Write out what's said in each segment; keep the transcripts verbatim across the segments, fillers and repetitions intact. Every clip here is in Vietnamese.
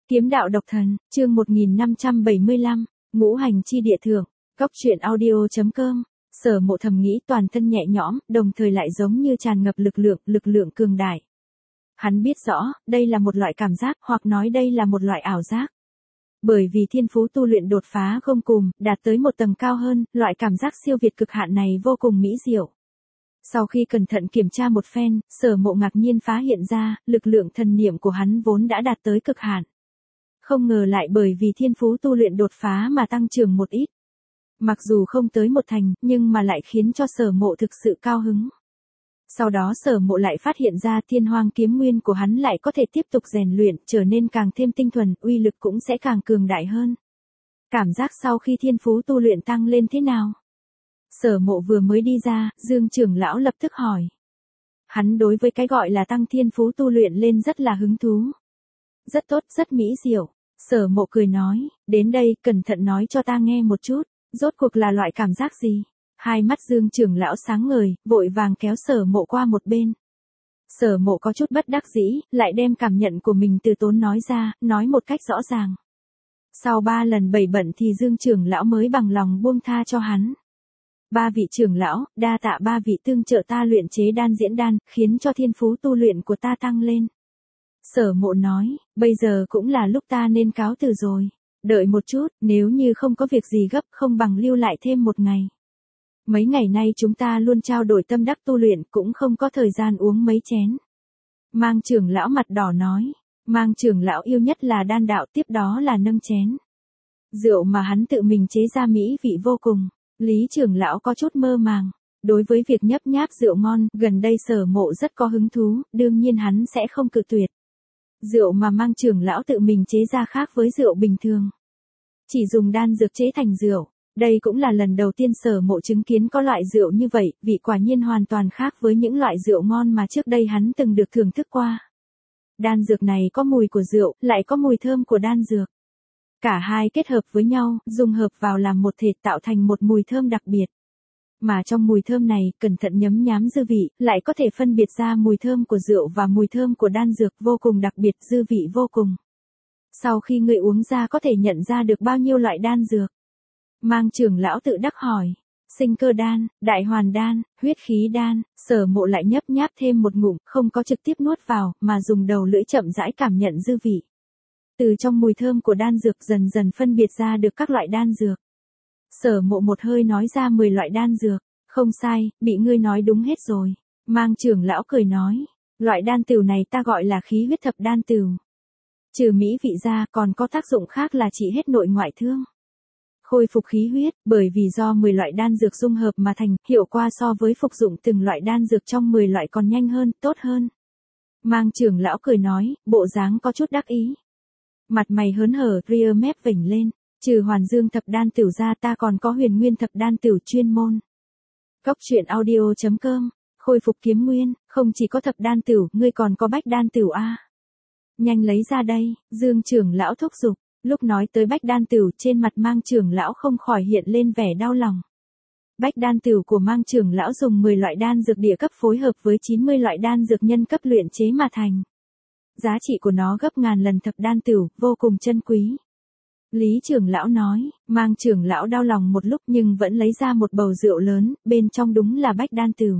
Kiếm đạo độc thần, chương một nghìn năm trăm bảy mươi lăm, ngũ hành chi địa thượng, góc truyện audio.com. Sở Mộ thầm nghĩ toàn thân nhẹ nhõm, đồng thời lại giống như tràn ngập lực lượng, lực lượng cường đại. Hắn biết rõ, đây là một loại cảm giác, hoặc nói đây là một loại ảo giác. Bởi vì thiên phú tu luyện đột phá không cùng, đạt tới một tầng cao hơn, loại cảm giác siêu việt cực hạn này vô cùng mỹ diệu. Sau khi cẩn thận kiểm tra một phen, Sở Mộ ngạc nhiên phá hiện ra, lực lượng thần niệm của hắn vốn đã đạt tới cực hạn. Không ngờ lại bởi vì thiên phú tu luyện đột phá mà tăng trưởng một ít. Mặc dù không tới một thành, nhưng mà lại khiến cho Sở Mộ thực sự cao hứng. Sau đó Sở Mộ lại phát hiện ra thiên hoang kiếm nguyên của hắn lại có thể tiếp tục rèn luyện, trở nên càng thêm tinh thuần, uy lực cũng sẽ càng cường đại hơn. Cảm giác sau khi thiên phú tu luyện tăng lên thế nào? Sở Mộ vừa mới đi ra, Dương trưởng lão lập tức hỏi. Hắn đối với cái gọi là tăng thiên phú tu luyện lên rất là hứng thú. Rất tốt, rất mỹ diệu. Sở Mộ cười nói, đến đây, cẩn thận nói cho ta nghe một chút, rốt cuộc là loại cảm giác gì? Hai mắt Dương trưởng lão sáng ngời, vội vàng kéo Sở Mộ qua một bên. Sở Mộ có chút bất đắc dĩ, lại đem cảm nhận của mình từ tốn nói ra, nói một cách rõ ràng. Sau ba lần bảy bận thì Dương trưởng lão mới bằng lòng buông tha cho hắn. Ba vị trưởng lão, đa tạ ba vị tương trợ ta luyện chế đan diễn đan, khiến cho thiên phú tu luyện của ta tăng lên. Sở Mộ nói, bây giờ cũng là lúc ta nên cáo từ rồi. Đợi một chút, nếu như không có việc gì gấp, không bằng lưu lại thêm một ngày. Mấy ngày nay chúng ta luôn trao đổi tâm đắc tu luyện, cũng không có thời gian uống mấy chén. Mang trưởng lão mặt đỏ nói, Mang trưởng lão yêu nhất là đan đạo, tiếp đó là nâng chén. Rượu mà hắn tự mình chế ra mỹ vị vô cùng. Lý trưởng lão có chút mơ màng. Đối với việc nhấp nháp rượu ngon, gần đây Sở Mộ rất có hứng thú, đương nhiên hắn sẽ không cự tuyệt. Rượu mà Mang trưởng lão tự mình chế ra khác với rượu bình thường. Chỉ dùng đan dược chế thành rượu. Đây cũng là lần đầu tiên Sở Mộ chứng kiến có loại rượu như vậy, vị quả nhiên hoàn toàn khác với những loại rượu ngon mà trước đây hắn từng được thưởng thức qua. Đan dược này có mùi của rượu, lại có mùi thơm của đan dược. Cả hai kết hợp với nhau, dung hợp vào làm một thể tạo thành một mùi thơm đặc biệt. Mà trong mùi thơm này, cẩn thận nhấm nhám dư vị, lại có thể phân biệt ra mùi thơm của rượu và mùi thơm của đan dược vô cùng đặc biệt, dư vị vô cùng. Sau khi người uống ra có thể nhận ra được bao nhiêu loại đan dược? Mang trưởng lão tự đắc hỏi. Sinh cơ đan, đại hoàn đan, huyết khí đan. Sở Mộ lại nhấp nháp thêm một ngụm, không có trực tiếp nuốt vào, mà dùng đầu lưỡi chậm rãi cảm nhận dư vị. Từ trong mùi thơm của đan dược dần dần phân biệt ra được các loại đan dược. Sở Mộ một hơi nói ra mười loại đan dược. Không sai, bị ngươi nói đúng hết rồi. Mang trưởng lão cười nói. Loại đan tửu này ta gọi là khí huyết thập đan tửu. Trừ mỹ vị ra còn có tác dụng khác là trị hết nội ngoại thương. Khôi phục khí huyết, bởi vì do mười loại đan dược dung hợp mà thành, hiệu quả so với phục dụng từng loại đan dược trong mười loại còn nhanh hơn, tốt hơn. Mang trưởng lão cười nói, bộ dáng có chút đắc ý. Mặt mày hớn hở, ria mép vểnh lên, trừ Hoàn Dương thập đan tửu ra ta còn có Huyền Nguyên thập đan tửu chuyên môn. Góc truyện audio.com, khôi phục kiếm nguyên, không chỉ có thập đan tửu, ngươi còn có bách đan tửu a. Nhanh lấy ra đây, Dương trưởng lão thúc giục. Lúc nói tới bách đan tửu, trên mặt Mang trưởng lão không khỏi hiện lên vẻ đau lòng. Bách đan tửu của Mang trưởng lão dùng mười loại đan dược địa cấp phối hợp với chín mươi loại đan dược nhân cấp luyện chế mà thành. Giá trị của nó gấp ngàn lần thập đan tửu, vô cùng chân quý. Lý trưởng lão nói, Mang trưởng lão đau lòng một lúc nhưng vẫn lấy ra một bầu rượu lớn, bên trong đúng là bách đan tửu.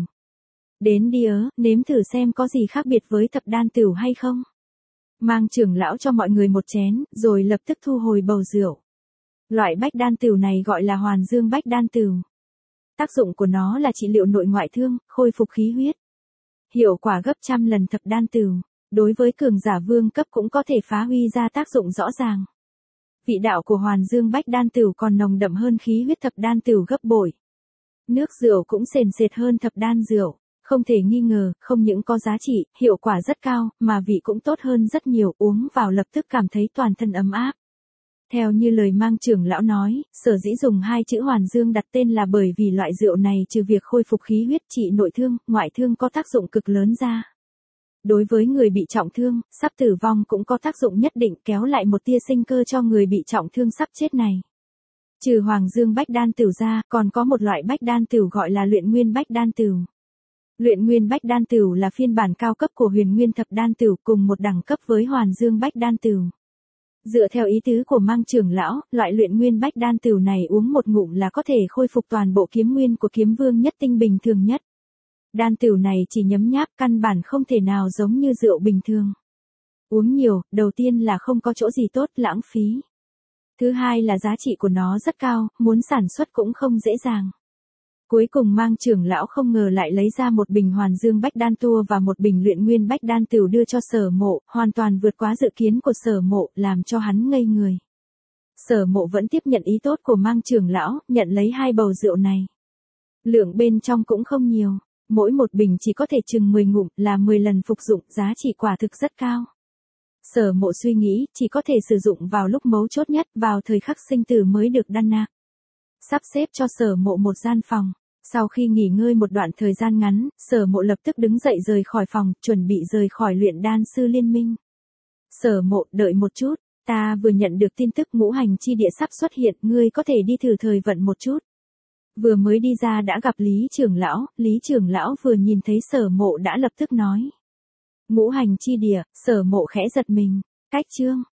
Đến đi ớ, nếm thử xem có gì khác biệt với thập đan tửu hay không. Mang trưởng lão cho mọi người một chén, rồi lập tức thu hồi bầu rượu. Loại bách đan tửu này gọi là Hoàn Dương bách đan tửu. Tác dụng của nó là trị liệu nội ngoại thương, khôi phục khí huyết. Hiệu quả gấp trăm lần thập đan tửu, đối với cường giả vương cấp cũng có thể phát huy ra tác dụng rõ ràng. Vị đạo của Hoàn Dương bách đan tửu còn nồng đậm hơn khí huyết thập đan tửu gấp bội. Nước rượu cũng sền sệt hơn thập đan rượu. Không thể nghi ngờ, không những có giá trị, hiệu quả rất cao, mà vị cũng tốt hơn rất nhiều, uống vào lập tức cảm thấy toàn thân ấm áp. Theo như lời Mang trưởng lão nói, sở dĩ dùng hai chữ Hoàn Dương đặt tên là bởi vì loại rượu này trừ việc khôi phục khí huyết trị nội thương, ngoại thương có tác dụng cực lớn ra. Đối với người bị trọng thương, sắp tử vong cũng có tác dụng nhất định kéo lại một tia sinh cơ cho người bị trọng thương sắp chết này. Trừ Hoàng Dương bách đan tửu ra, còn có một loại bách đan tửu gọi là luyện nguyên bách đan tửu. Luyện Nguyên Bách Đan Tửu là phiên bản cao cấp của Huyền Nguyên Thập Đan Tửu, cùng một đẳng cấp với Hoàn Dương Bách Đan Tửu. Dựa theo ý tứ của Mang trưởng lão, loại luyện nguyên bách đan tửu này uống một ngụm là có thể khôi phục toàn bộ kiếm nguyên của kiếm vương nhất tinh bình thường nhất. Đan tửu này chỉ nhấm nháp căn bản không thể nào giống như rượu bình thường. Uống nhiều, đầu tiên là không có chỗ gì tốt, lãng phí. Thứ hai là giá trị của nó rất cao, muốn sản xuất cũng không dễ dàng. Cuối cùng Mang trưởng lão không ngờ lại lấy ra một bình hoàn dương bách đan tua và một bình luyện nguyên bách đan tửu đưa cho Sở Mộ, hoàn toàn vượt quá dự kiến của Sở Mộ, làm cho hắn ngây người. Sở Mộ vẫn tiếp nhận ý tốt của Mang trưởng lão, nhận lấy hai bầu rượu này. Lượng bên trong cũng không nhiều, mỗi một bình chỉ có thể chừng mười ngụm, là mười lần phục dụng, giá trị quả thực rất cao. Sở Mộ suy nghĩ, chỉ có thể sử dụng vào lúc mấu chốt nhất, vào thời khắc sinh tử mới được đan nạc. Sắp xếp cho Sở Mộ một gian phòng. Sau khi nghỉ ngơi một đoạn thời gian ngắn, Sở Mộ lập tức đứng dậy rời khỏi phòng, chuẩn bị rời khỏi luyện đan sư liên minh. Sở Mộ, đợi một chút, ta vừa nhận được tin tức ngũ hành chi địa sắp xuất hiện, ngươi có thể đi thử thời vận một chút. Vừa mới đi ra đã gặp Lý trưởng lão, Lý trưởng lão vừa nhìn thấy Sở Mộ đã lập tức nói. Ngũ hành chi địa, Sở Mộ khẽ giật mình, cách chương.